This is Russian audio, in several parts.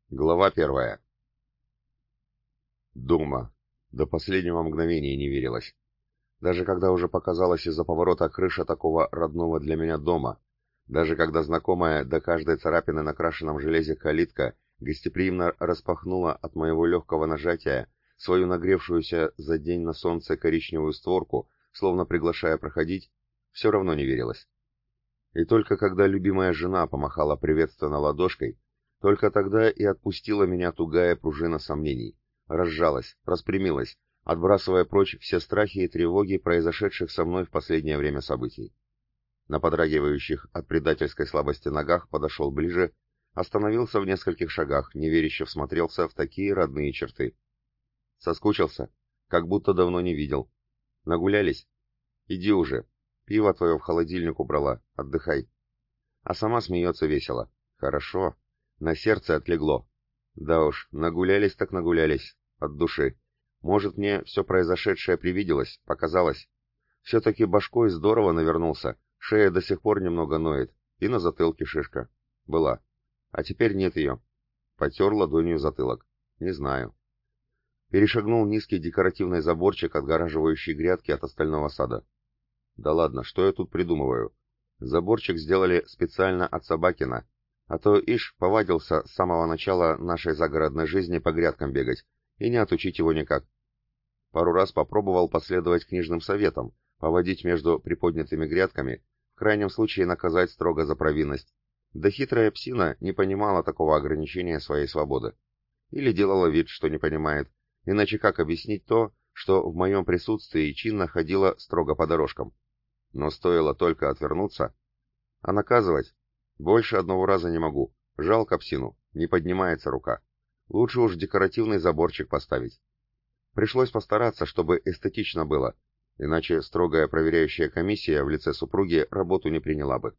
Глава первая. Дома. До последнего мгновения не верилось. Даже когда уже показалась из-за поворота крыша такого родного для меня дома, даже когда знакомая до каждой царапины на крашеном железе калитка гостеприимно распахнула от моего легкого нажатия свою нагревшуюся за день на солнце коричневую створку, словно приглашая проходить, все равно не верилось. И только когда любимая жена помахала приветственно ладошкой, только тогда и отпустила меня тугая пружина сомнений, разжалась, распрямилась, отбрасывая прочь все страхи и тревоги произошедших со мной в последнее время событий. На подрагивающих от предательской слабости ногах подошел ближе, остановился в нескольких шагах, неверяще всмотрелся в такие родные черты. Соскучился, как будто давно не видел. Нагулялись? Иди уже. Пиво твое в холодильник убрала, отдыхай. А сама смеется весело. Хорошо. На сердце отлегло. Да уж, нагулялись так нагулялись. От души. Может, мне все произошедшее привиделось, показалось. Все-таки башкой здорово навернулся. Шея до сих пор немного ноет. И на затылке шишка. Была. А теперь нет ее. Потер ладонью затылок. Не знаю. Перешагнул низкий декоративный заборчик, отгораживающий грядки от остального сада. Да ладно, что я тут придумываю? Заборчик сделали специально от Собакина, а то ишь повадился с самого начала нашей загородной жизни по грядкам бегать, и не отучить его никак. Пару раз попробовал последовать книжным советам, поводить между приподнятыми грядками, в крайнем случае наказать строго за провинность. Да хитрая псина не понимала такого ограничения своей свободы. Или делала вид, что не понимает, иначе как объяснить то, что в моем присутствии чинно ходила строго по дорожкам. Но стоило только отвернуться, а наказывать? Больше одного раза не могу. Жалко псину, не поднимается рука. Лучше уж декоративный заборчик поставить. Пришлось постараться, чтобы эстетично было, иначе строгая проверяющая комиссия в лице супруги работу не приняла бы.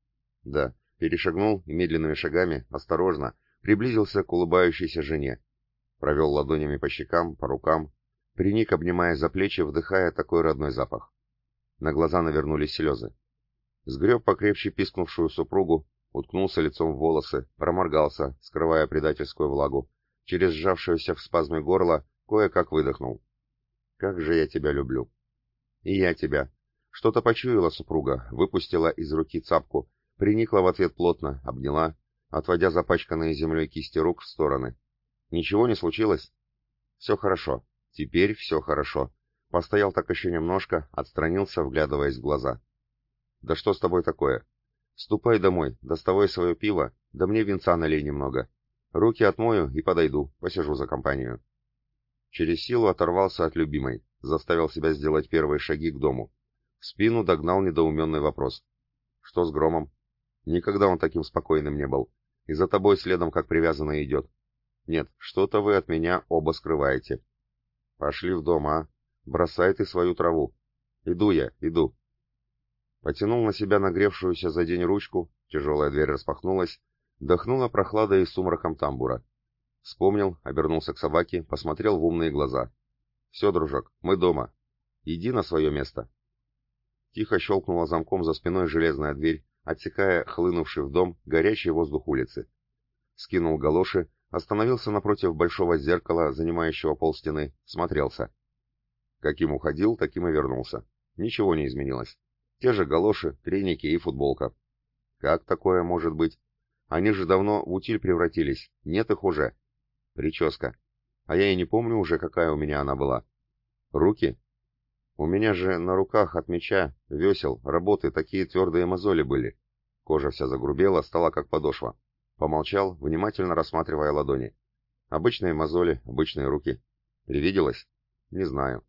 Да, перешагнул и медленными шагами, осторожно, приблизился к улыбающейся жене. Провел ладонями по щекам, по рукам, приник, обнимая за плечи, вдыхая такой родной запах. На глаза навернулись слезы. Сгреб покрепче пискнувшую супругу, уткнулся лицом в волосы, проморгался, скрывая предательскую влагу. Через сжавшееся в спазме горло кое-как выдохнул. «Как же я тебя люблю!» «И я тебя!» Что-то почуяла супруга, выпустила из руки цапку, приникла в ответ плотно, обняла, отводя запачканные землей кисти рук в стороны. «Ничего не случилось?» «Все хорошо. Теперь все хорошо». Постоял так еще немножко, отстранился, вглядываясь в глаза. «Да что с тобой такое? Ступай домой, доставай свое пиво, да мне винца налей немного. Руки отмою и подойду, посижу за компанию». Через силу оторвался от любимой, заставил себя сделать первые шаги к дому. В спину догнал недоуменный вопрос. «Что с Громом?» «Никогда он таким спокойным не был. И за тобой следом как привязанный идет». «Нет, что-то вы от меня оба скрываете». «Пошли в дом, а? Бросай ты свою траву». «Иду я, иду». Потянул на себя нагревшуюся за день ручку, тяжелая дверь распахнулась, дохнула прохладой и сумраком тамбура. Вспомнил, обернулся к собаке, посмотрел в умные глаза. «Все, дружок, мы дома. Иди на свое место». Тихо щелкнула замком за спиной железная дверь, отсекая хлынувший в дом горячий воздух улицы. Скинул галоши, остановился напротив большого зеркала, занимающего полстены, смотрелся. Каким уходил, таким и вернулся. Ничего не изменилось. Те же галоши, треники и футболка. Как такое может быть? Они же давно в утиль превратились. Нет их уже. Прическа. А я и не помню уже, какая у меня она была. Руки? У меня же на руках от меча, весел, работы такие твердые мозоли были. Кожа вся загрубела, стала как подошва. Помолчал, внимательно рассматривая ладони. Обычные мозоли, обычные руки. Привиделось? Не знаю.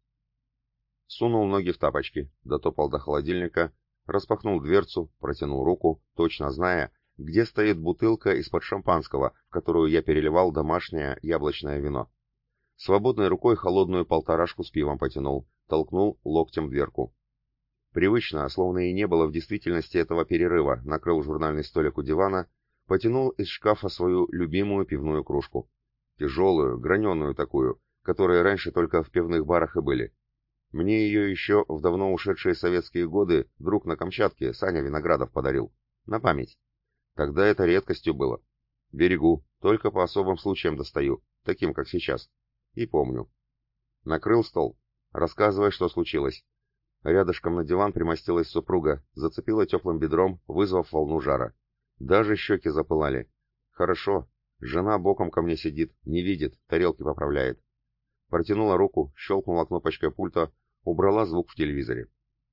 Сунул ноги в тапочки, дотопал до холодильника, распахнул дверцу, протянул руку, точно зная, где стоит бутылка из-под шампанского, в которую я переливал домашнее яблочное вино. Свободной рукой холодную полторашку с пивом потянул, толкнул локтем дверку. Привычно, словно и не было в действительности этого перерыва, накрыл журнальный столик у дивана, потянул из шкафа свою любимую пивную кружку. Тяжелую, граненую такую, которые раньше только в пивных барах и были. Мне ее еще в давно ушедшие советские годы друг на Камчатке, Саня Виноградов, подарил. На память. Тогда это редкостью было. Берегу, только по особым случаям достаю, таким, как сейчас. И помню. Накрыл стол. Рассказывай, что случилось. Рядышком на диван примостилась супруга, зацепила теплым бедром, вызвав волну жара. Даже щеки запылали. Хорошо. Жена боком ко мне сидит, не видит, тарелки поправляет. Протянула руку, щелкнула кнопочкой пульта, убрала звук в телевизоре.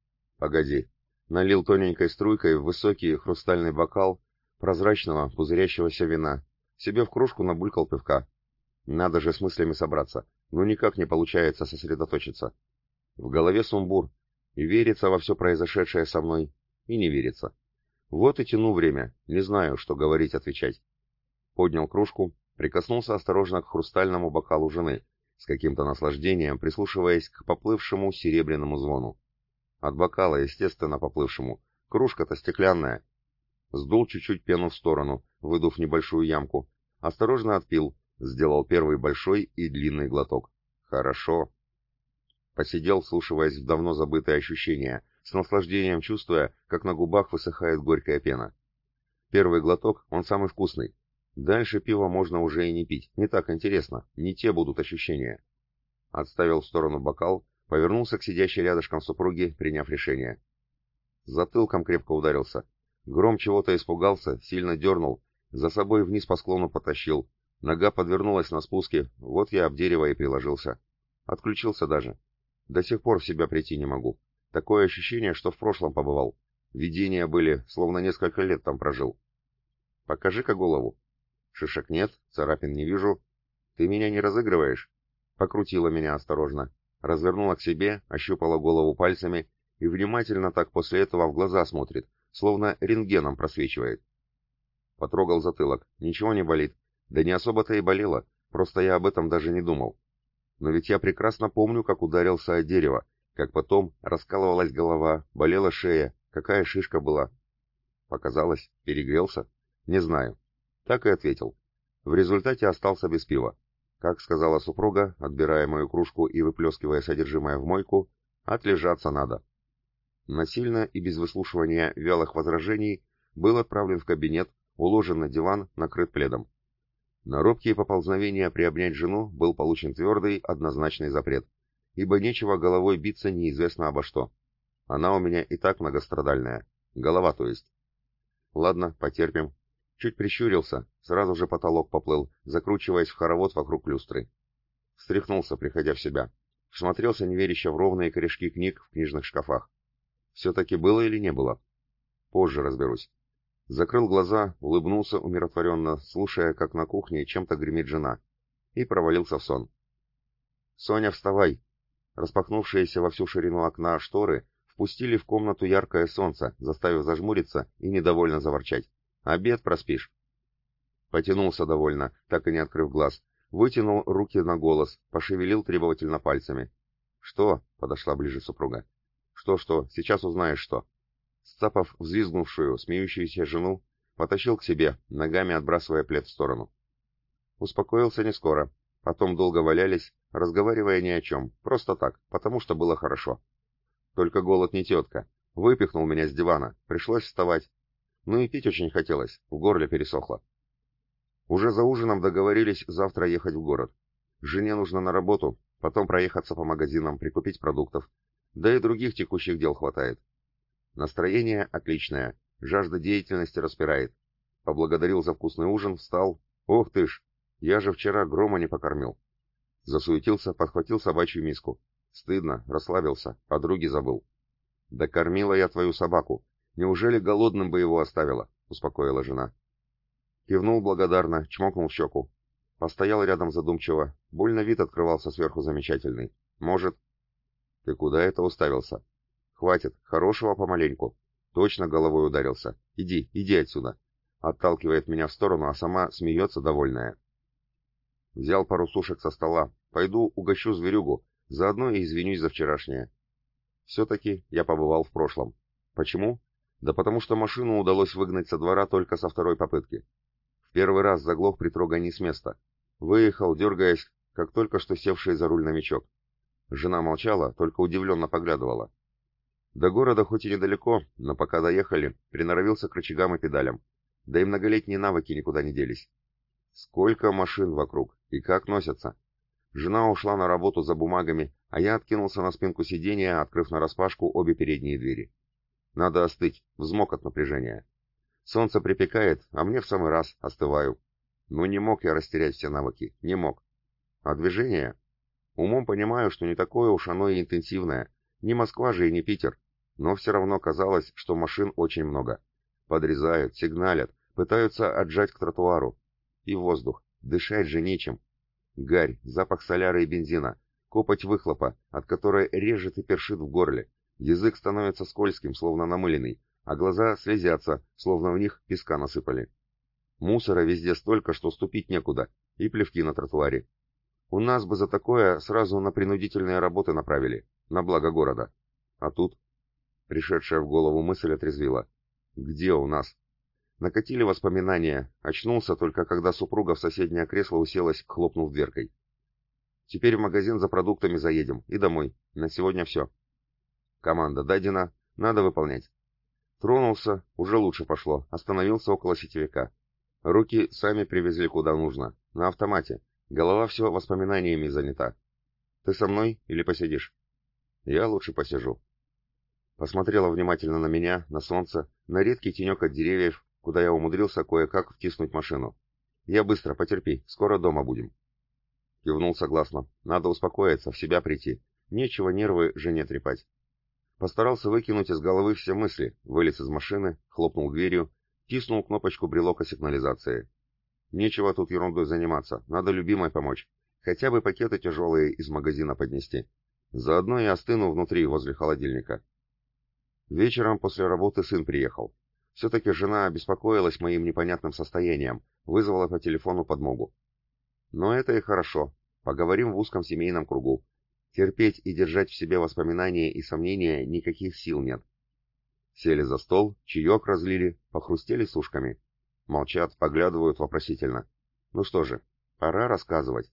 Погоди. Налил тоненькой струйкой в высокий хрустальный бокал прозрачного пузырящегося вина. Себе в кружку набулькал пивка. Надо же с мыслями собраться. Ну никак не получается сосредоточиться. В голове сумбур. И верится во все произошедшее со мной, и не верится. Вот и тяну время, не знаю, что говорить, отвечать. Поднял кружку, прикоснулся осторожно к хрустальному бокалу жены, с каким-то наслаждением прислушиваясь к поплывшему серебряному звону. От бокала, естественно, поплывшему. Кружка-то стеклянная. Сдул чуть-чуть пену в сторону, выдув небольшую ямку. Осторожно отпил, сделал первый большой и длинный глоток. Хорошо. Посидел, вслушиваясь в давно забытые ощущения, с наслаждением чувствуя, как на губах высыхает горькая пена. Первый глоток, он самый вкусный. Дальше пива можно уже и не пить, не так интересно, не те будут ощущения. Отставил в сторону бокал, повернулся к сидящей рядышком супруге, приняв решение. Затылком крепко ударился. Гром чего-то испугался, сильно дернул, за собой вниз по склону потащил. Нога подвернулась на спуске, вот я об дерево и приложился. Отключился даже. До сих пор в себя прийти не могу. Такое ощущение, что в прошлом побывал. Видения были, словно несколько лет там прожил. Покажи-ка голову. Шишек нет, царапин не вижу. Ты меня не разыгрываешь? Покрутила меня осторожно. Развернула к себе, ощупала голову пальцами и внимательно так после этого в глаза смотрит, словно рентгеном просвечивает. Потрогал затылок. Ничего не болит. Да не особо-то и болело, просто я об этом даже не думал. Но ведь я прекрасно помню, как ударился о дерево, как потом раскалывалась голова, болела шея, какая шишка была. Показалось, перегрелся? Не знаю. Так и ответил. В результате остался без пива. Как сказала супруга, отбирая мою кружку и выплескивая содержимое в мойку, отлежаться надо. Насильно и без выслушивания вялых возражений был отправлен в кабинет, уложен на диван, накрыт пледом. На робкие поползновения приобнять жену был получен твердый, однозначный запрет, ибо нечего головой биться неизвестно обо что. Она у меня и так многострадальная. Голова, то есть. Ладно, потерпим. Чуть прищурился, сразу же потолок поплыл, закручиваясь в хоровод вокруг люстры. Встряхнулся, приходя в себя. Всмотрелся неверяще в ровные корешки книг в книжных шкафах. Все-таки было или не было? Позже разберусь. Закрыл глаза, улыбнулся умиротворенно, слушая, как на кухне чем-то гремит жена, и провалился в сон. «Соня, вставай!» Распахнувшиеся во всю ширину окна шторы впустили в комнату яркое солнце, заставив зажмуриться и недовольно заворчать. «Обед проспишь!» Потянулся довольно, так и не открыв глаз, вытянул руки на голос, пошевелил требовательно пальцами. «Что?» — подошла ближе супруга. «Что-что? Сейчас узнаешь, что!» Сцапав взвизгнувшую, смеющуюся жену, потащил к себе, ногами отбрасывая плед в сторону. Успокоился не скоро. Потом долго валялись, разговаривая ни о чем, просто так, потому что было хорошо. Только голод не тетка. Выпихнул меня с дивана, пришлось вставать. Ну и пить очень хотелось, в горле пересохло. Уже за ужином договорились завтра ехать в город. Жене нужно на работу, потом проехаться по магазинам, прикупить продуктов. Да и других текущих дел хватает. Настроение отличное, жажда деятельности распирает. Поблагодарил за вкусный ужин, встал. Ох ты ж, я же вчера грома не покормил. Засуетился, подхватил собачью миску. Стыдно, расслабился, подруги забыл. Да кормила я твою собаку. Неужели голодным бы его оставила? Успокоила жена. Кивнул благодарно, чмокнул в щеку. Постоял рядом задумчиво. Больно вид открывался сверху замечательный. Может... Ты куда это уставился? Хватит, хорошего помаленьку. Точно головой ударился. Иди, иди отсюда. Отталкивает меня в сторону, а сама смеется довольная. Взял пару сушек со стола. Пойду угощу зверюгу. Заодно и извинюсь за вчерашнее. Все-таки я побывал в прошлом. Почему? Да потому что машину удалось выгнать со двора только со второй попытки. В первый раз заглох при трогании с места. Выехал, дергаясь, как только что севший за руль новичок. Жена молчала, только удивленно поглядывала. До города хоть и недалеко, но пока доехали, приноровился к рычагам и педалям. Да и многолетние навыки никуда не делись. Сколько машин вокруг, и как носятся. Жена ушла на работу за бумагами, а я откинулся на спинку сиденья, открыв нараспашку обе передние двери. Надо остыть, взмок от напряжения. Солнце припекает, а мне в самый раз остываю. Но не мог я растерять все навыки, не мог. А движение? Умом понимаю, что не такое уж оно и интенсивное. Не Москва же и не Питер. Но все равно казалось, что машин очень много. Подрезают, сигналят, пытаются отжать к тротуару. И воздух. Дышать же нечем. Гарь, запах соляра и бензина, копоть выхлопа, от которой режет и першит в горле. Язык становится скользким, словно намыленный, а глаза слезятся, словно в них песка насыпали. Мусора везде столько, что ступить некуда, и плевки на тротуаре. У нас бы за такое сразу на принудительные работы направили, на благо города. А тут пришедшая в голову мысль отрезвила. Где у нас? Накатили воспоминания, очнулся только когда супруга в соседнее кресло уселась, хлопнув дверкой. Теперь в магазин за продуктами заедем и домой. На сегодня все. Команда дадена, надо выполнять. Тронулся, уже лучше пошло, остановился около сетевика. Руки сами привезли куда нужно, на автомате. Голова все воспоминаниями занята. Ты со мной или посидишь? Я лучше посижу. Посмотрела внимательно на меня, на солнце, на редкий тенек от деревьев, куда я умудрился кое-как втиснуть машину. Я быстро, потерпи, скоро дома будем. Кивнул согласно. Надо успокоиться, в себя прийти. Нечего нервы жене трепать. Постарался выкинуть из головы все мысли, вылез из машины, хлопнул дверью, тиснул кнопочку брелока сигнализации. Нечего тут ерундой заниматься, надо любимой помочь. Хотя бы пакеты тяжелые из магазина поднести. Заодно и остыну внутри, возле холодильника. Вечером после работы сын приехал. Все-таки жена обеспокоилась моим непонятным состоянием, вызвала по телефону подмогу. Но это и хорошо. Поговорим в узком семейном кругу. Терпеть и держать в себе воспоминания и сомнения никаких сил нет. Сели за стол, чаек разлили, похрустели сушками. Молчат, поглядывают вопросительно. Ну что же, пора рассказывать.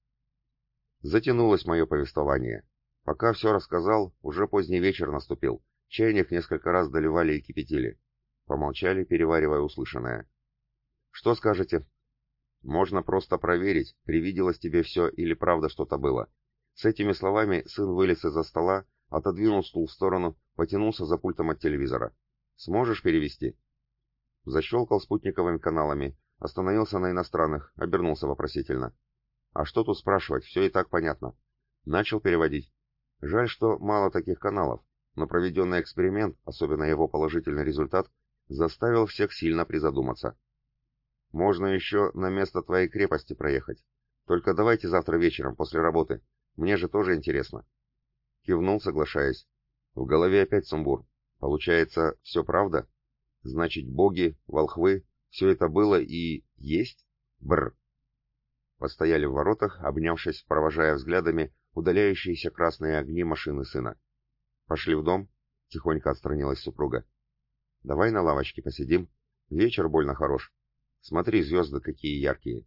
Затянулось мое повествование. Пока все рассказал, уже поздний вечер наступил. Чайник несколько раз доливали и кипятили. Помолчали, переваривая услышанное. Что скажете? Можно просто проверить, привиделось тебе все или правда что-то было. С этими словами сын вылез из-за стола, отодвинул стул в сторону, потянулся за пультом от телевизора. Сможешь перевести? Защелкал спутниковыми каналами, остановился на иностранных, обернулся вопросительно. А что тут спрашивать, все и так понятно. Начал переводить. Жаль, что мало таких каналов, но проведенный эксперимент, особенно его положительный результат, заставил всех сильно призадуматься. Можно еще на место твоей крепости проехать. Только давайте завтра вечером, после работы. Мне же тоже интересно. Кивнул, соглашаясь. В голове опять сумбур. Получается, все правда? Значит, боги, волхвы, все это было и есть? Бррр. Постояли в воротах, обнявшись, провожая взглядами удаляющиеся красные огни машины сына. Пошли в дом. Тихонько отстранилась супруга. Давай на лавочке посидим. Вечер больно хорош. Смотри, звезды какие яркие.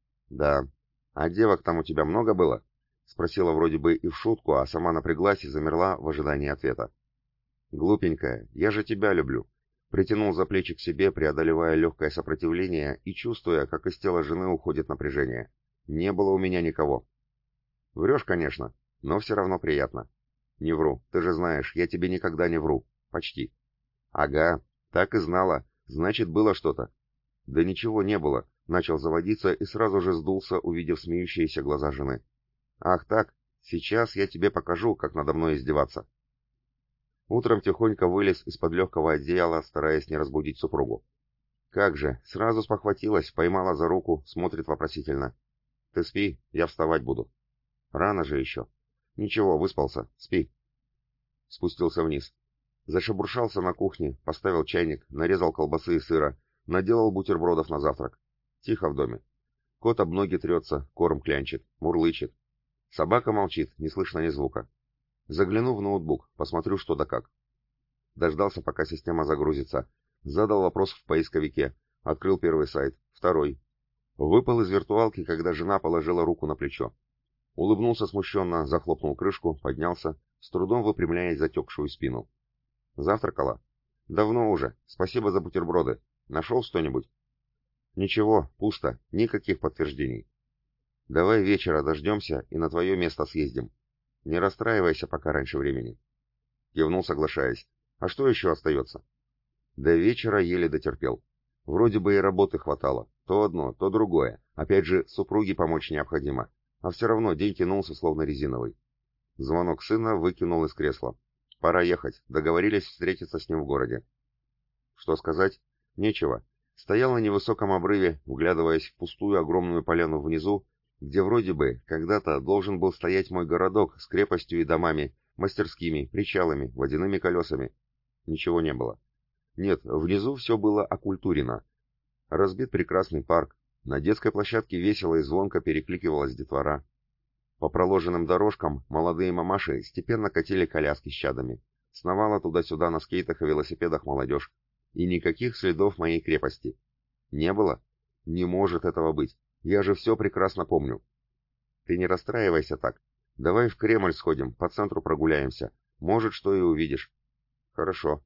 Да. А девок там у тебя много было? Спросила вроде бы и в шутку, а сама напряглась и замерла в ожидании ответа. Глупенькая, я же тебя люблю. Притянул за плечи к себе, преодолевая легкое сопротивление и чувствуя, как из тела жены уходит напряжение. Не было у меня никого. Врешь, конечно, но все равно приятно. Не вру, ты же знаешь, я тебе никогда не вру. Почти. Ага, так и знала. Значит, было что-то. Да ничего не было. Начал заводиться и сразу же сдулся, увидев смеющиеся глаза жены. Ах так, сейчас я тебе покажу, как надо мной издеваться. Утром тихонько вылез из-под легкого одеяла, стараясь не разбудить супругу. Как же, сразу спохватилась, поймала за руку, смотрит вопросительно. Ты спи, я вставать буду. Рано же еще. Ничего, выспался, спи. Спустился вниз. Зашебуршался на кухне, поставил чайник, нарезал колбасы и сыра, наделал бутербродов на завтрак. Тихо в доме. Кот об ноги трется, корм клянчит, мурлычет. Собака молчит, не слышно ни звука. Загляну в ноутбук, посмотрю что да как. Дождался, пока система загрузится. Задал вопрос в поисковике. Открыл первый сайт, второй. Выпал из виртуалки, когда жена положила руку на плечо. Улыбнулся смущенно, захлопнул крышку, поднялся, с трудом выпрямляясь затекшую спину. Завтракала? Давно уже. Спасибо за бутерброды. Нашел что-нибудь? Ничего, пусто, никаких подтверждений. Давай вечера дождемся и на твое место съездим. Не расстраивайся пока раньше времени. Кивнул, соглашаясь. А что еще остается? До вечера еле дотерпел. Вроде бы и работы хватало. То одно, то другое. Опять же, супруге помочь необходимо. А все равно день тянулся словно резиновый. Звонок сына выкинул из кресла. Пора ехать. Договорились встретиться с ним в городе. Что сказать? Нечего. Стоял на невысоком обрыве, вглядываясь в пустую огромную поляну внизу, где вроде бы когда-то должен был стоять мой городок с крепостью и домами, мастерскими, причалами, водяными колесами. Ничего не было. Нет, внизу все было окультурено. Разбит прекрасный парк, на детской площадке весело и звонко перекликивалась детвора. По проложенным дорожкам молодые мамаши степенно катили коляски с чадами. Сновала туда-сюда на скейтах и велосипедах молодежь. И никаких следов моей крепости. Не было? Не может этого быть. Я же все прекрасно помню. Ты не расстраивайся так. Давай в Кремль сходим, по центру прогуляемся. Может, что и увидишь. Хорошо.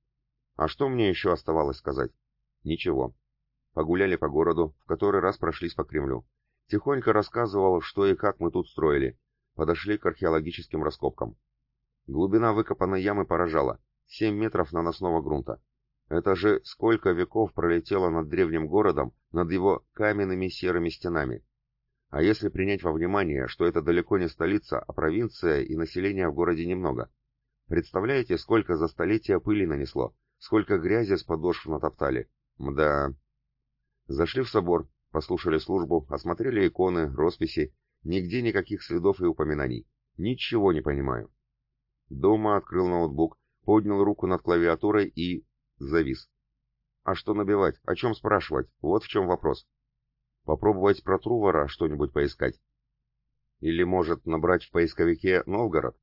А что мне еще оставалось сказать? Ничего. Погуляли по городу, в который раз прошлись по Кремлю. Тихонько рассказывал, что и как мы тут строили. Подошли к археологическим раскопкам. Глубина выкопанной ямы поражала. 7 метров наносного грунта. Это же сколько веков пролетело над древним городом, над его каменными серыми стенами. А если принять во внимание, что это далеко не столица, а провинция и населения в городе немного. Представляете, сколько за столетия пыли нанесло, сколько грязи с подошв натоптали. Мда. Зашли в собор, послушали службу, осмотрели иконы, росписи. Нигде никаких следов и упоминаний. Ничего не понимаю. Дома открыл ноутбук, поднял руку над клавиатурой и... завис. А что набивать? О чем спрашивать? Вот в чем вопрос. Попробовать про Трувора что-нибудь поискать. Или, может, набрать в поисковике Новгород?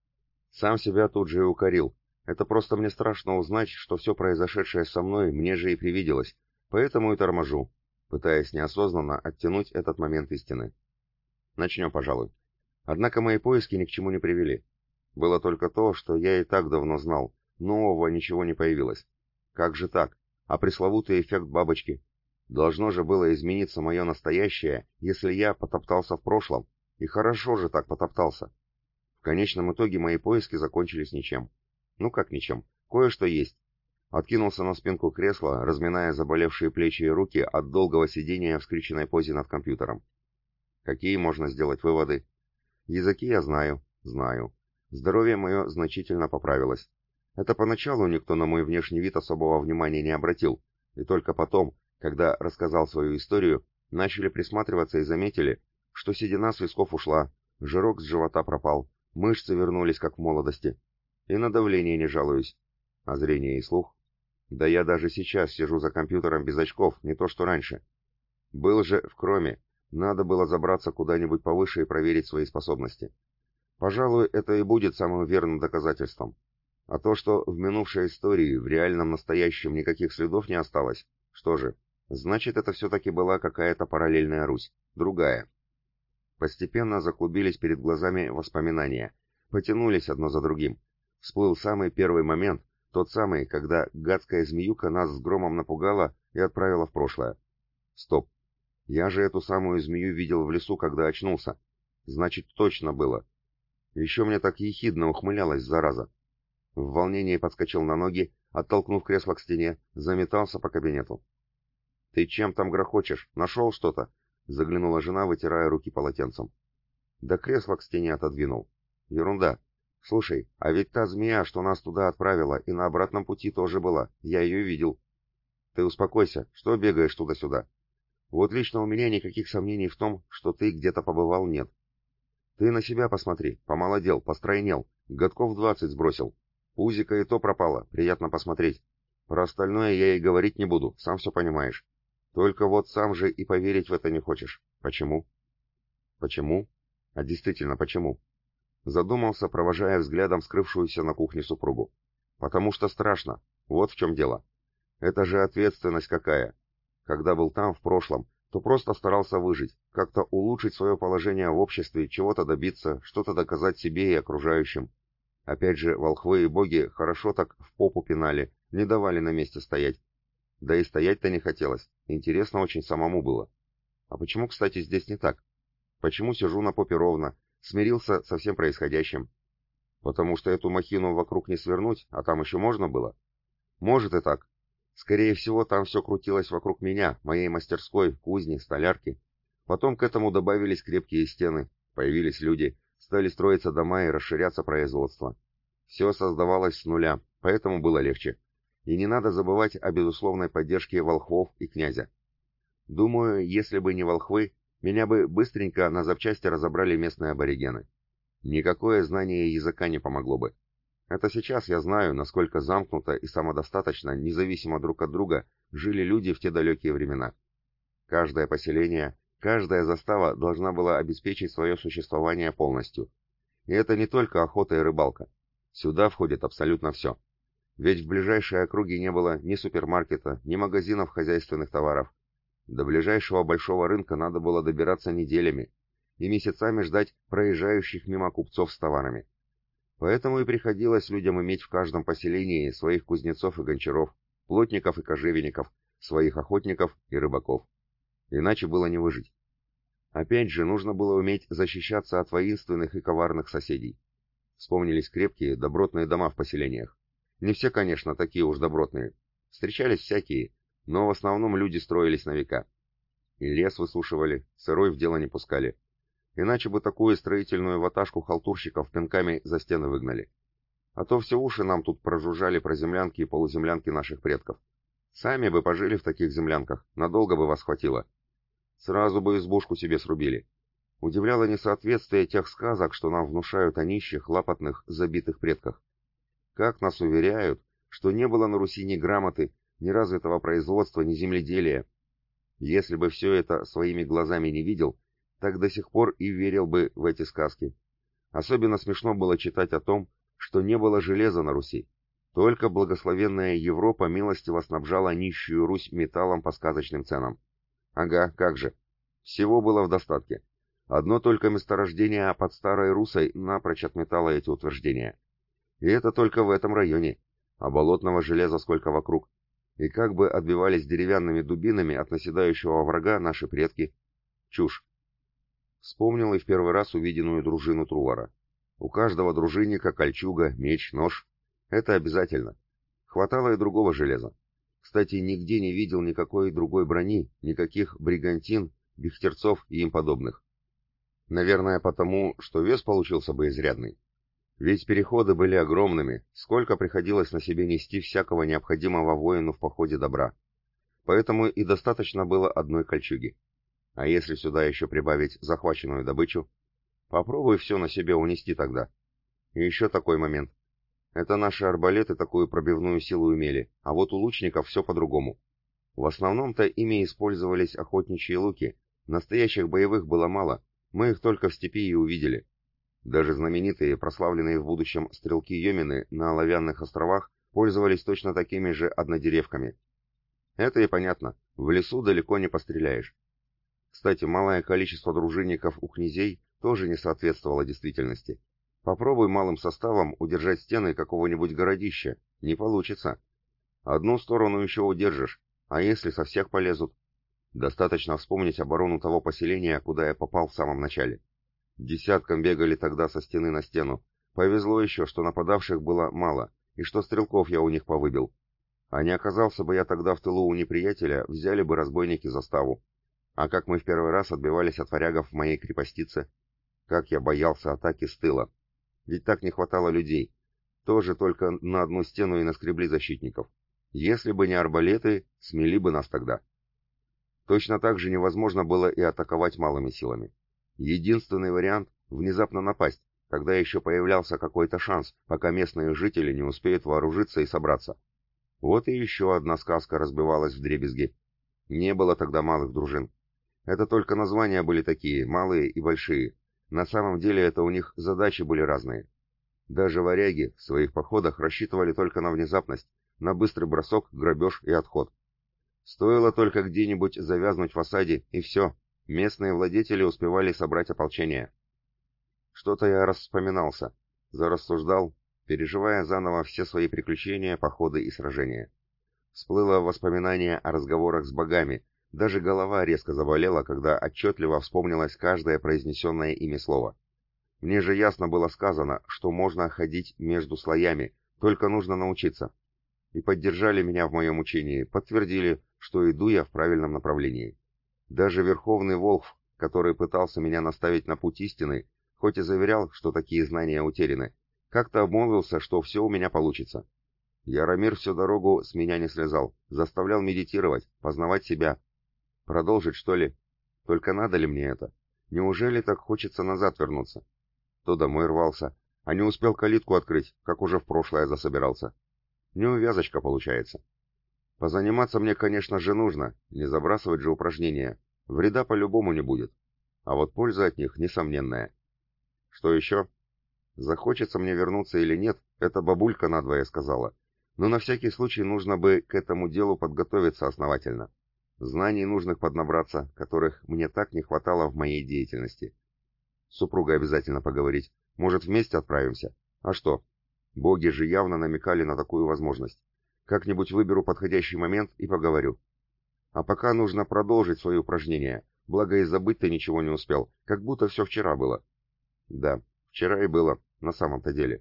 Сам себя тут же и укорил. Это просто мне страшно узнать, что все произошедшее со мной мне же и привиделось, поэтому и торможу, пытаясь неосознанно оттянуть этот момент истины. Начнем, пожалуй. Однако мои поиски ни к чему не привели. Было только то, что я и так давно знал. Нового ничего не появилось. Как же так? А пресловутый эффект бабочки? Должно же было измениться мое настоящее, если я потоптался в прошлом. И хорошо же так потоптался. В конечном итоге мои поиски закончились ничем. Ну как ничем? Кое-что есть. Откинулся на спинку кресла, разминая заболевшие плечи и руки от долгого сидения в скрюченной позе над компьютером. Какие можно сделать выводы? Языки я знаю. Здоровье мое значительно поправилось. Это поначалу никто на мой внешний вид особого внимания не обратил, и только потом, когда рассказал свою историю, начали присматриваться и заметили, что седина с висков ушла, жирок с живота пропал, мышцы вернулись, как в молодости. И на давление не жалуюсь. А зрение и слух? Да я даже сейчас сижу за компьютером без очков, не то что раньше. Был же в Кроме, надо было забраться куда-нибудь повыше и проверить свои способности. Пожалуй, это и будет самым верным доказательством. А то, что в минувшей истории в реальном настоящем никаких следов не осталось, что же, значит, это все-таки была какая-то параллельная Русь, другая. Постепенно заклубились перед глазами воспоминания, потянулись одно за другим. Всплыл самый первый момент, тот самый, когда гадская змеюка нас с громом напугала и отправила в прошлое. Стоп, я же эту самую змею видел в лесу, когда очнулся. Значит, точно было. Еще мне так ехидно ухмылялась, зараза. В волнении подскочил на ноги, оттолкнув кресло к стене, заметался по кабинету. «Ты чем там грохочешь? Нашел что-то?» — заглянула жена, вытирая руки полотенцем. Да кресло к стене отодвинул. «Ерунда. Слушай, а ведь та змея, что нас туда отправила, и на обратном пути тоже была. Я ее видел». «Ты успокойся. Что бегаешь туда-сюда? Вот лично у меня никаких сомнений в том, что ты где-то побывал, нет. Ты на себя посмотри. Помолодел, постройнел. Годков 20 сбросил. Пузико и то пропало, приятно посмотреть. Про остальное я и говорить не буду, сам все понимаешь. Только вот сам же и поверить в это не хочешь. Почему? Почему? А действительно, почему? Задумался, провожая взглядом скрывшуюся на кухне супругу. Потому что страшно. Вот в чем дело. Это же ответственность какая. Когда был там, в прошлом, то просто старался выжить, как-то улучшить свое положение в обществе, чего-то добиться, что-то доказать себе и окружающим. Опять же, волхвы и боги хорошо так в попу пинали, не давали на месте стоять. Да и стоять-то не хотелось. Интересно очень самому было. А почему, кстати, здесь не так? Почему сижу на попе ровно, смирился со всем происходящим? Потому что эту махину вокруг не свернуть, а там еще можно было? Может и так. Скорее всего, там все крутилось вокруг меня, моей мастерской, кузни, столярки. Потом к этому добавились крепкие стены, появились люди, стали строиться дома и расширяться производство. Все создавалось с нуля, поэтому было легче. И не надо забывать о безусловной поддержке волхвов и князя. Думаю, если бы не волхвы, меня бы быстренько на запчасти разобрали местные аборигены. Никакое знание языка не помогло бы. Это сейчас я знаю, насколько замкнуто и самодостаточно, независимо друг от друга, жили люди в те далекие времена. Каждое поселение, каждая застава должна была обеспечить свое существование полностью. И это не только охота и рыбалка. Сюда входит абсолютно все. Ведь в ближайшей округе не было ни супермаркета, ни магазинов хозяйственных товаров. До ближайшего большого рынка надо было добираться неделями и месяцами ждать проезжающих мимо купцов с товарами. Поэтому и приходилось людям иметь в каждом поселении своих кузнецов и гончаров, плотников и кожевенников, своих охотников и рыбаков. Иначе было не выжить. Опять же, нужно было уметь защищаться от воинственных и коварных соседей. Вспомнились крепкие, добротные дома в поселениях. Не все, конечно, такие уж добротные. Встречались всякие, но в основном люди строились на века. И лес высушивали, сырой в дело не пускали. Иначе бы такую строительную ваташку халтурщиков пинками за стены выгнали. А то все уши нам тут прожужжали про землянки и полуземлянки наших предков. Сами бы пожили в таких землянках, надолго бы вас хватило. Сразу бы избушку себе срубили. Удивляло несоответствие тех сказок, что нам внушают о нищих, лапотных, забитых предках. Как нас уверяют, что не было на Руси ни грамоты, ни развитого производства, ни земледелия. Если бы все это своими глазами не видел, так до сих пор и верил бы в эти сказки. Особенно смешно было читать о том, что не было железа на Руси. Только благословенная Европа милостиво снабжала нищую Русь металлом по сказочным ценам. Ага, как же. Всего было в достатке. Одно только месторождение под Старой Русой напрочь отметало эти утверждения. И это только в этом районе. А болотного железа сколько вокруг. И как бы отбивались деревянными дубинами от наседающего врага наши предки. Чушь. Вспомнил и в первый раз увиденную дружину Трувора. У каждого дружинника кольчуга, меч, нож. Это обязательно. Хватало и другого железа. Кстати, нигде не видел никакой другой брони, никаких бригантин, бехтерцов и им подобных. Наверное, потому, что вес получился бы изрядный. Ведь переходы были огромными, сколько приходилось на себе нести всякого необходимого воину в походе добра. Поэтому и достаточно было одной кольчуги. А если сюда еще прибавить захваченную добычу, попробуй все на себе унести тогда. И еще такой момент. Это наши арбалеты такую пробивную силу имели, а вот у лучников все по-другому. В основном-то ими использовались охотничьи луки, настоящих боевых было мало, мы их только в степи и увидели. Даже знаменитые, прославленные в будущем стрелки-йомины на Оловянных островах пользовались точно такими же однодеревками. Это и понятно, в лесу далеко не постреляешь. Кстати, малое количество дружинников у князей тоже не соответствовало действительности. Попробуй малым составом удержать стены какого-нибудь городища. Не получится. Одну сторону еще удержишь, а если со всех полезут? Достаточно вспомнить оборону того поселения, куда я попал в самом начале. Десяткам бегали тогда со стены на стену. Повезло еще, что нападавших было мало, и что стрелков я у них повыбил. А не оказался бы я тогда в тылу у неприятеля, взяли бы разбойники заставу. А как мы в первый раз отбивались от варягов в моей крепостице? Как я боялся атаки с тыла. Ведь так не хватало людей. Тоже только на одну стену и наскребли защитников. Если бы не арбалеты, смели бы нас тогда. Точно так же невозможно было и атаковать малыми силами. Единственный вариант — внезапно напасть, когда еще появлялся какой-то шанс, пока местные жители не успеют вооружиться и собраться. Вот и еще одна сказка разбивалась вдребезги. Не было тогда малых дружин. Это только названия были такие, малые и большие. На самом деле это у них задачи были разные. Даже варяги в своих походах рассчитывали только на внезапность, на быстрый бросок, грабеж и отход. Стоило только где-нибудь завязнуть в осаде, и все, местные владетели успевали собрать ополчение. Что-то я распоминался, зарассуждал, переживая заново все свои приключения, походы и сражения. Всплыло воспоминание о разговорах с богами, Даже голова резко заболела, когда отчетливо вспомнилось каждое произнесенное ими слово. Мне же ясно было сказано, что можно ходить между слоями, только нужно научиться. И поддержали меня в моем учении, подтвердили, что иду я в правильном направлении. Даже Верховный Волхв, который пытался меня наставить на путь истины, хоть и заверял, что такие знания утеряны, как-то обмолвился, что все у меня получится. Яромир всю дорогу с меня не слезал, заставлял медитировать, познавать себя. Продолжить, что ли? Только надо ли мне это? Неужели так хочется назад вернуться? То домой рвался, а не успел калитку открыть, как уже в прошлое засобирался. Неувязочка получается. Позаниматься мне, конечно же, нужно, не забрасывать же упражнения. Вреда по-любому не будет. А вот польза от них несомненная. Что еще? Захочется мне вернуться или нет, это бабулька надвое сказала. Но на всякий случай нужно бы к этому делу подготовиться основательно. Знаний нужных поднабраться, которых мне так не хватало в моей деятельности. С супругой обязательно поговорить. Может, вместе отправимся? А что? Боги же явно намекали на такую возможность. Как-нибудь выберу подходящий момент и поговорю. А пока нужно продолжить свои упражнения, благо и забыть-то ничего не успел, как будто все вчера было. Да, вчера и было, на самом-то деле.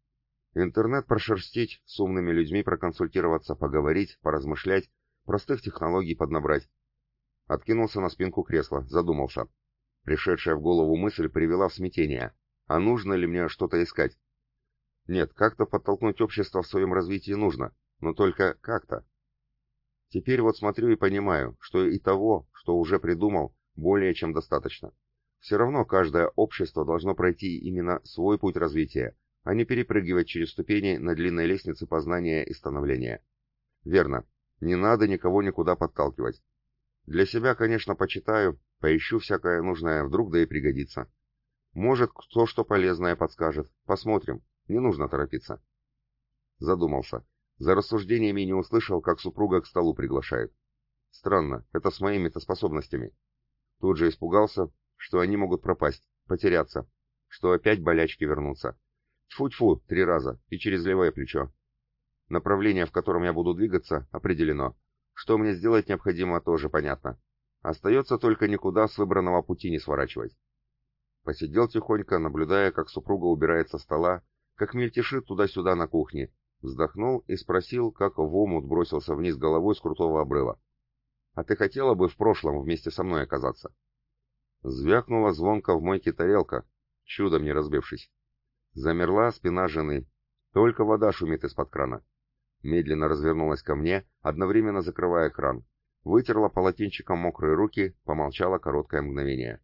Интернет прошерстить, с умными людьми проконсультироваться, поговорить, поразмышлять, простых технологий поднабрать. Откинулся на спинку кресла, задумался. Пришедшая в голову мысль привела в смятение. А нужно ли мне что-то искать? Нет, как-то подтолкнуть общество в своем развитии нужно, но только как-то. Теперь вот смотрю и понимаю, что и того, что уже придумал, более чем достаточно. Все равно каждое общество должно пройти именно свой путь развития, а не перепрыгивать через ступени на длинной лестнице познания и становления. Верно, не надо никого никуда подталкивать. Для себя, конечно, почитаю, поищу всякое нужное, вдруг да и пригодится. Может, кто что полезное подскажет. Посмотрим, не нужно торопиться. Задумался. За рассуждениями не услышал, как супруга к столу приглашает. Странно, это с моими-то способностями. Тут же испугался, что они могут пропасть, потеряться, что опять болячки вернутся. Тьфу-тьфу, 3 раза, и через левое плечо. Направление, в котором я буду двигаться, определено. Что мне сделать необходимо, тоже понятно. Остается только никуда с выбранного пути не сворачивать. Посидел тихонько, наблюдая, как супруга убирает со стола, как мельтешит туда-сюда на кухне, вздохнул и спросил, как в омут бросился вниз головой с крутого обрыва. «А ты хотела бы в прошлом вместе со мной оказаться?» Звякнула звонко в мойке тарелка, чудом не разбившись. Замерла спина жены. Только вода шумит из-под крана. Медленно развернулась ко мне, одновременно закрывая кран. Вытерла полотенчиком мокрые руки, помолчала короткое мгновение.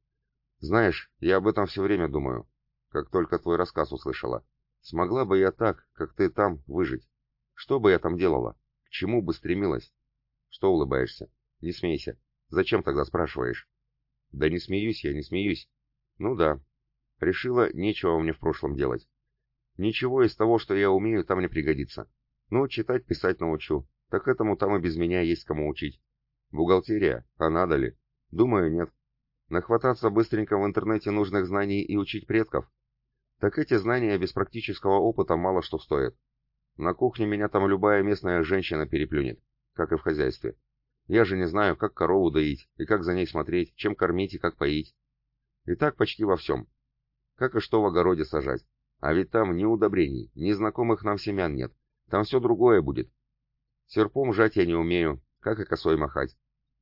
«Знаешь, я об этом все время думаю, как только твой рассказ услышала. Смогла бы я так, как ты там, выжить? Что бы я там делала? К чему бы стремилась?» «Что улыбаешься? Не смейся. Зачем тогда спрашиваешь?» «Да не смеюсь я, не смеюсь. Ну да. Решила, нечего мне в прошлом делать. Ничего из того, что я умею, там не пригодится. Ну, читать, писать научу. Так этому там и без меня есть кому учить. Бухгалтерия, а надо ли? Думаю, нет. Нахвататься быстренько в интернете нужных знаний и учить предков? Так эти знания без практического опыта мало что стоят. На кухне меня там любая местная женщина переплюнет, как и в хозяйстве. Я же не знаю, как корову доить, и как за ней смотреть, чем кормить и как поить. И так почти во всем. Как и что в огороде сажать. А ведь там ни удобрений, ни знакомых нам семян нет. Там все другое будет. Серпом жать я не умею, как и косой махать.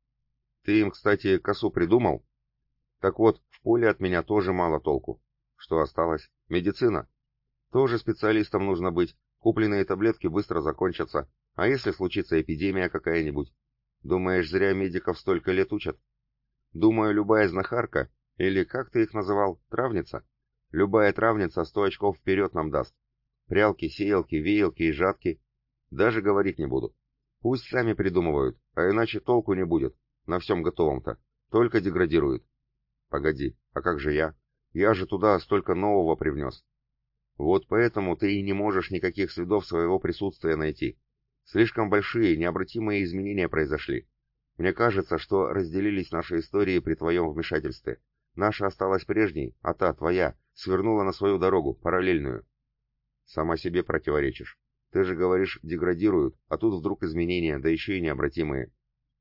Ты им, кстати, косу придумал? Так вот, в поле от меня тоже мало толку. Что осталось? Медицина. Тоже специалистом нужно быть. Купленные таблетки быстро закончатся. А если случится эпидемия какая-нибудь? Думаешь, зря медиков столько лет учат? Думаю, любая знахарка, или как ты их называл, травница? Любая травница 100 очков вперед нам даст. Прялки, сеялки, веялки и жатки. Даже говорить не буду. Пусть сами придумывают, а иначе толку не будет. На всем готовом-то. Только деградируют. Погоди, а как же я? Я же туда столько нового привнес. Вот поэтому ты и не можешь никаких следов своего присутствия найти. Слишком большие, необратимые изменения произошли. Мне кажется, что разделились наши истории при твоем вмешательстве. Наша осталась прежней, а та, твоя, свернула на свою дорогу, параллельную. Сама себе противоречишь. Ты же говоришь, деградируют, а тут вдруг изменения, да еще и необратимые.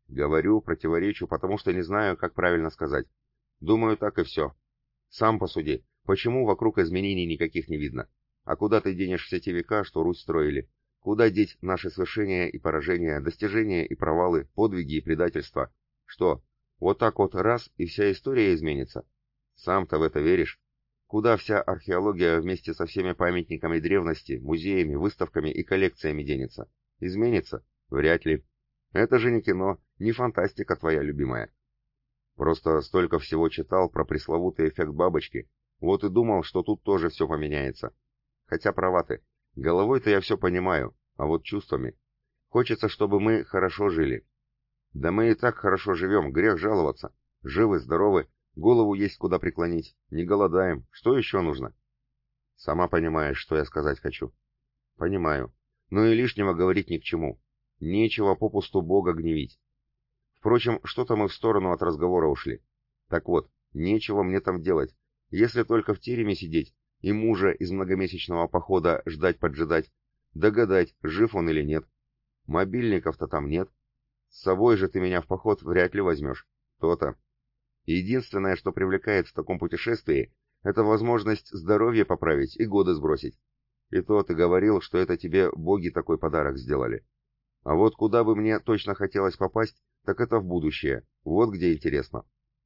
Говорю, противоречу, потому что не знаю, как правильно сказать. Думаю, так и все. Сам посуди, почему вокруг изменений никаких не видно? А куда ты денешь все те века, что Русь строили? Куда деть наши свершения и поражения, достижения и провалы, подвиги и предательства? Что, вот так вот раз и вся история изменится? Сам-то в это веришь? Куда вся археология вместе со всеми памятниками древности, музеями, выставками и коллекциями денется? Изменится? Вряд ли. Это же не кино, не фантастика твоя любимая. Просто столько всего читал про пресловутый эффект бабочки, вот и думал, что тут тоже все поменяется. Хотя права ты. Головой-то я все понимаю, а вот чувствами. Хочется, чтобы мы хорошо жили. Да мы и так хорошо живем, грех жаловаться. Живы, здоровы, голову есть куда преклонить, не голодаем. Что еще нужно? Сама понимаешь, что я сказать хочу. Понимаю. Но и лишнего говорить ни к чему. Нечего попусту Бога гневить. Впрочем, что-то мы в сторону от разговора ушли. Так вот, нечего мне там делать, если только в тереме сидеть и мужа из многомесячного похода ждать-поджидать, догадать, жив он или нет. Мобильников-то там нет. С собой же ты меня в поход вряд ли возьмешь. То-то. Единственное, что привлекает в таком путешествии, это возможность здоровье поправить и годы сбросить. И то ты говорил, что это тебе боги такой подарок сделали. А вот куда бы мне точно хотелось попасть, так это в будущее. Вот где интересно.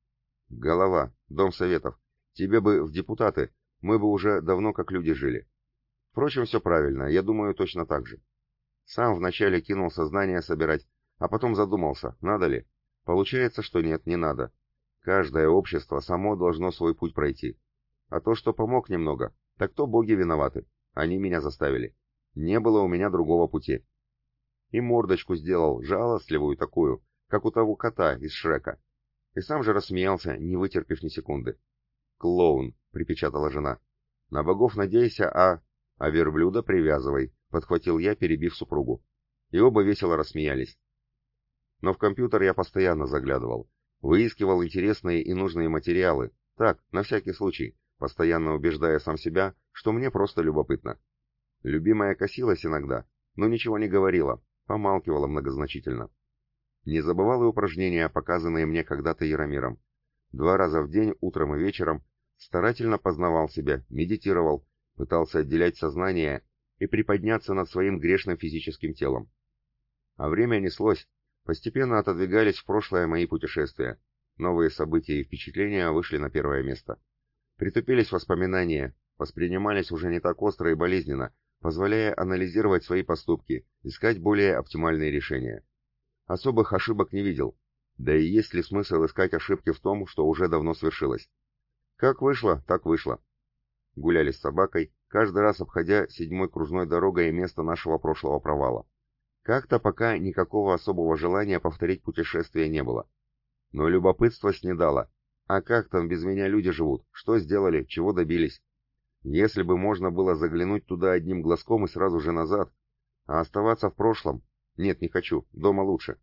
Голова, Дом Советов. Тебе бы в депутаты, мы бы уже давно как люди жили. Впрочем, все правильно, я думаю точно так же. Сам вначале кинул сознание собирать, а потом задумался, надо ли. Получается, что нет, не надо. Каждое общество само должно свой путь пройти. А то, что помог немного, так то боги виноваты. Они меня заставили. Не было у меня другого пути. И мордочку сделал, жалостливую такую, как у того кота из Шрека. И сам же рассмеялся, не вытерпев ни секунды. «Клоун», — припечатала жена. «На богов надейся, а верблюда привязывай», — подхватил я, перебив супругу. И оба весело рассмеялись. Но в компьютер я постоянно заглядывал. Выискивал интересные и нужные материалы. Так, на всякий случай, постоянно убеждая сам себя, что мне просто любопытно. Любимая косилась иногда, но ничего не говорила, помалкивала многозначительно. Не забывал и упражнения, показанные мне когда-то Яромиром. 2 раза в день, утром и вечером, старательно познавал себя, медитировал, пытался отделять сознание и приподняться над своим грешным физическим телом. А время неслось, постепенно отодвигались в прошлое мои путешествия. Новые события и впечатления вышли на первое место. Притупились воспоминания, воспринимались уже не так остро и болезненно, позволяя анализировать свои поступки, искать более оптимальные решения. Особых ошибок не видел. Да и есть ли смысл искать ошибки в том, что уже давно свершилось? Как вышло, так вышло. Гуляли с собакой, каждый раз обходя 7-й кружной дорогой место нашего прошлого провала. Как-то пока никакого особого желания повторить путешествие не было. Но любопытство снедало. А как там без меня люди живут? Что сделали? Чего добились? Если бы можно было заглянуть туда одним глазком и сразу же назад, а оставаться в прошлом? Нет, не хочу, дома лучше.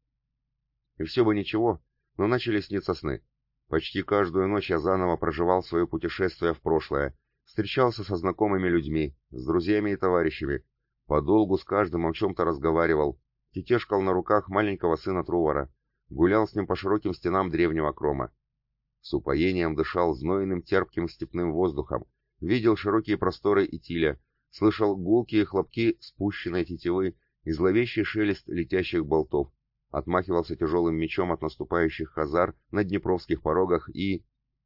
И все бы ничего, но начали сниться сны. Почти каждую ночь я заново проживал свое путешествие в прошлое, встречался со знакомыми людьми, с друзьями и товарищами, подолгу с каждым о чем-то разговаривал, тетешкал на руках маленького сына Трувора, гулял с ним по широким стенам древнего Крома. С упоением дышал знойным терпким степным воздухом, видел широкие просторы Итиля, слышал гулкие хлопки спущенной тетивы и зловещий шелест летящих болтов, отмахивался тяжелым мечом от наступающих хазар на днепровских порогах и...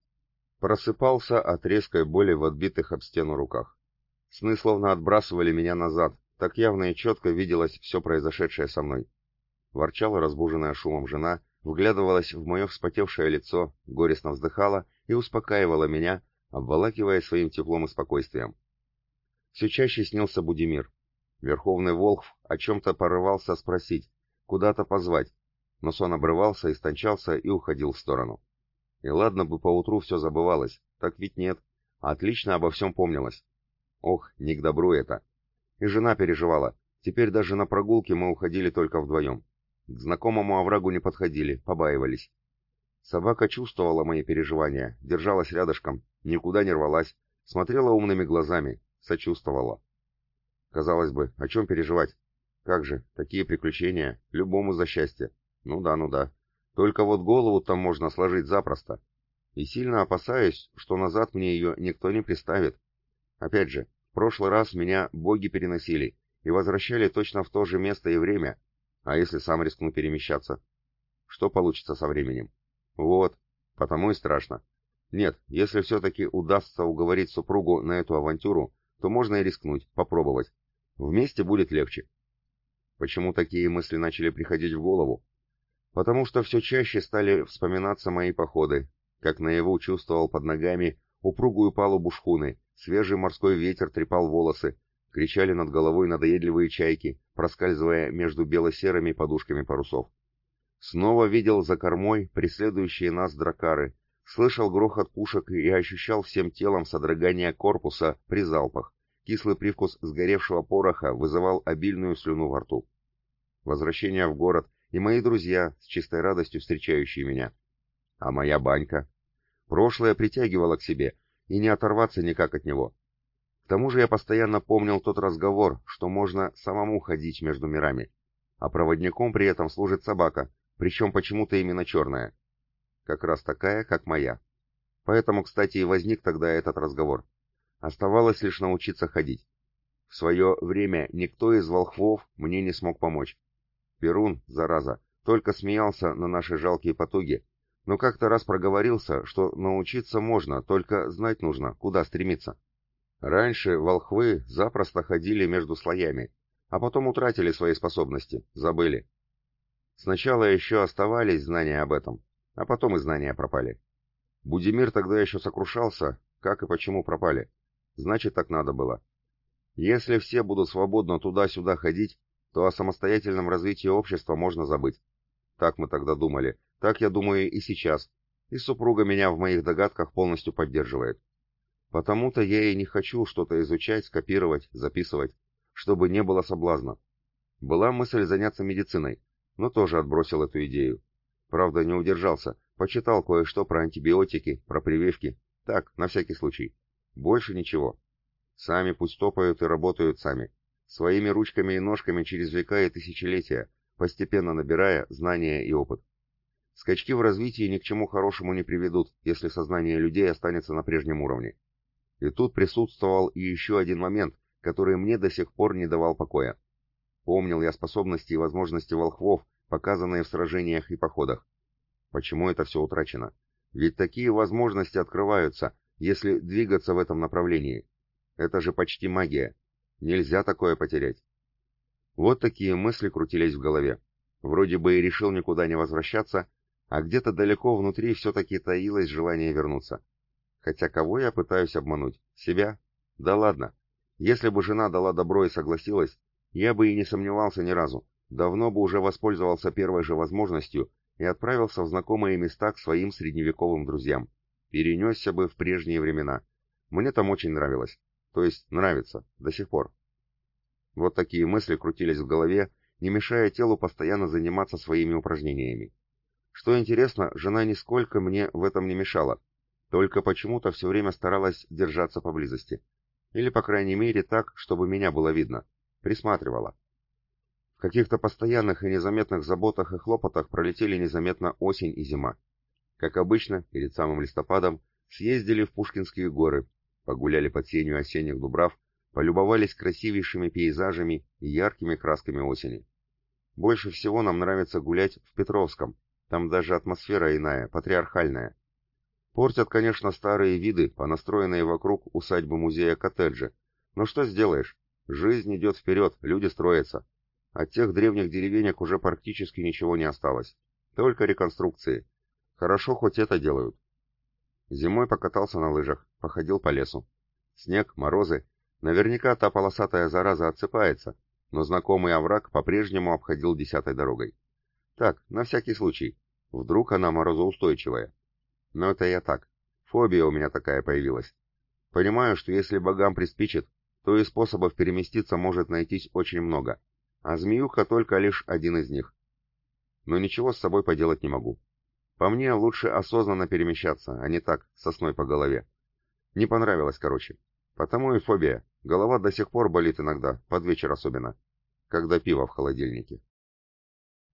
просыпался от резкой боли в отбитых об стену руках. Сны словно отбрасывали меня назад, так явно и четко виделось все произошедшее со мной. Ворчала разбуженная шумом жена, вглядывалась в мое вспотевшее лицо, горестно вздыхала и успокаивала меня, обволакивая своим теплом и спокойствием. Все чаще снился Будимир. Верховный Волхв о чем-то порывался спросить, куда-то позвать, но сон обрывался, истончался и уходил в сторону. И ладно бы поутру все забывалось, так ведь нет, отлично обо всем помнилось. Ох, не к добру это. И жена переживала, теперь даже на прогулке мы уходили только вдвоем. К знакомому оврагу не подходили, побаивались. Собака чувствовала мои переживания, держалась рядышком, никуда не рвалась, смотрела умными глазами, сочувствовала. Казалось бы, о чем переживать? Как же, такие приключения, любому за счастье. Ну да, ну да. Только вот голову там можно сложить запросто. И сильно опасаюсь, что назад мне ее никто не приставит. Опять же, в прошлый раз меня боги переносили и возвращали точно в то же место и время. А если сам рискну перемещаться? Что получится со временем? Вот, потому и страшно. Нет, если все-таки удастся уговорить супругу на эту авантюру, то можно и рискнуть, попробовать. Вместе будет легче. Почему такие мысли начали приходить в голову? Потому что все чаще стали вспоминаться мои походы, как наяву чувствовал под ногами упругую палубу шхуны, свежий морской ветер трепал волосы, кричали над головой надоедливые чайки, проскальзывая между бело-серыми подушками парусов. Снова видел за кормой преследующие нас дракары, слышал грохот пушек и ощущал всем телом содрогание корпуса при залпах. Кислый привкус сгоревшего пороха вызывал обильную слюну во рту. Возвращение в город и мои друзья, с чистой радостью встречающие меня. А моя банька? Прошлое притягивало к себе, и не оторваться никак от него. К тому же я постоянно помнил тот разговор, что можно самому ходить между мирами, а проводником при этом служит собака, причем почему-то именно черная. Как раз такая, как моя. Поэтому, кстати, и возник тогда этот разговор. Оставалось лишь научиться ходить. В свое время никто из волхвов мне не смог помочь. Перун, зараза, только смеялся на наши жалкие потуги, но как-то раз проговорился, что научиться можно, только знать нужно, куда стремиться. Раньше волхвы запросто ходили между слоями, а потом утратили свои способности, забыли. Сначала еще оставались знания об этом, а потом и знания пропали. Будимир тогда еще сокрушался, как и почему пропали. Значит, так надо было. Если все будут свободно туда-сюда ходить, то о самостоятельном развитии общества можно забыть. Так мы тогда думали, так я думаю и сейчас, и супруга меня в моих догадках полностью поддерживает. Потому-то я и не хочу что-то изучать, копировать, записывать, чтобы не было соблазна. Была мысль заняться медициной, но тоже отбросил эту идею. Правда, не удержался, почитал кое-что про антибиотики, про прививки, так, на всякий случай. Больше ничего. Сами пусть топают и работают сами. Своими ручками и ножками через века и тысячелетия, постепенно набирая знания и опыт. Скачки в развитии ни к чему хорошему не приведут, если сознание людей останется на прежнем уровне. И тут присутствовал и еще один момент, который мне до сих пор не давал покоя. Помнил я способности и возможности волхвов, показанные в сражениях и походах. Почему это все утрачено? Ведь такие возможности открываются, если двигаться в этом направлении. Это же почти магия. Нельзя такое потерять. Вот такие мысли крутились в голове. Вроде бы и решил никуда не возвращаться, а где-то далеко внутри все-таки таилось желание вернуться. Хотя кого я пытаюсь обмануть? Себя? Да ладно. Если бы жена дала добро и согласилась, я бы и не сомневался ни разу. Давно бы уже воспользовался первой же возможностью и отправился в знакомые места к своим средневековым друзьям. Перенесся бы в прежние времена. Мне там очень нравилось. То есть нравится, до сих пор. Вот такие мысли крутились в голове, не мешая телу постоянно заниматься своими упражнениями. Что интересно, жена нисколько мне в этом не мешала, только почему-то все время старалась держаться поблизости. Или, по крайней мере, так, чтобы меня было видно. Присматривала. В каких-то постоянных и незаметных заботах и хлопотах пролетели незаметно осень и зима. Как обычно, перед самым листопадом, съездили в Пушкинские горы, погуляли под сенью осенних дубрав, полюбовались красивейшими пейзажами и яркими красками осени. Больше всего нам нравится гулять в Петровском, там даже атмосфера иная, патриархальная. Портят, конечно, старые виды, понастроенные вокруг усадьбы-музея коттеджи, но что сделаешь? Жизнь идет вперед, люди строятся. От тех древних деревенек уже практически ничего не осталось. Только реконструкции. Хорошо хоть это делают. Зимой покатался на лыжах, походил по лесу. Снег, морозы. Наверняка та полосатая зараза отсыпается, но знакомый овраг по-прежнему обходил 10-й дорогой. Так, на всякий случай. Вдруг она морозоустойчивая. Но это я так. Фобия у меня такая появилась. Понимаю, что если богам приспичит, то и способов переместиться может найтись очень много, а змеюка только лишь один из них. Но ничего с собой поделать не могу. По мне, лучше осознанно перемещаться, а не так, сосной по голове. Не понравилось, короче. Потому и фобия. Голова до сих пор болит иногда, под вечер особенно, когда пиво в холодильнике.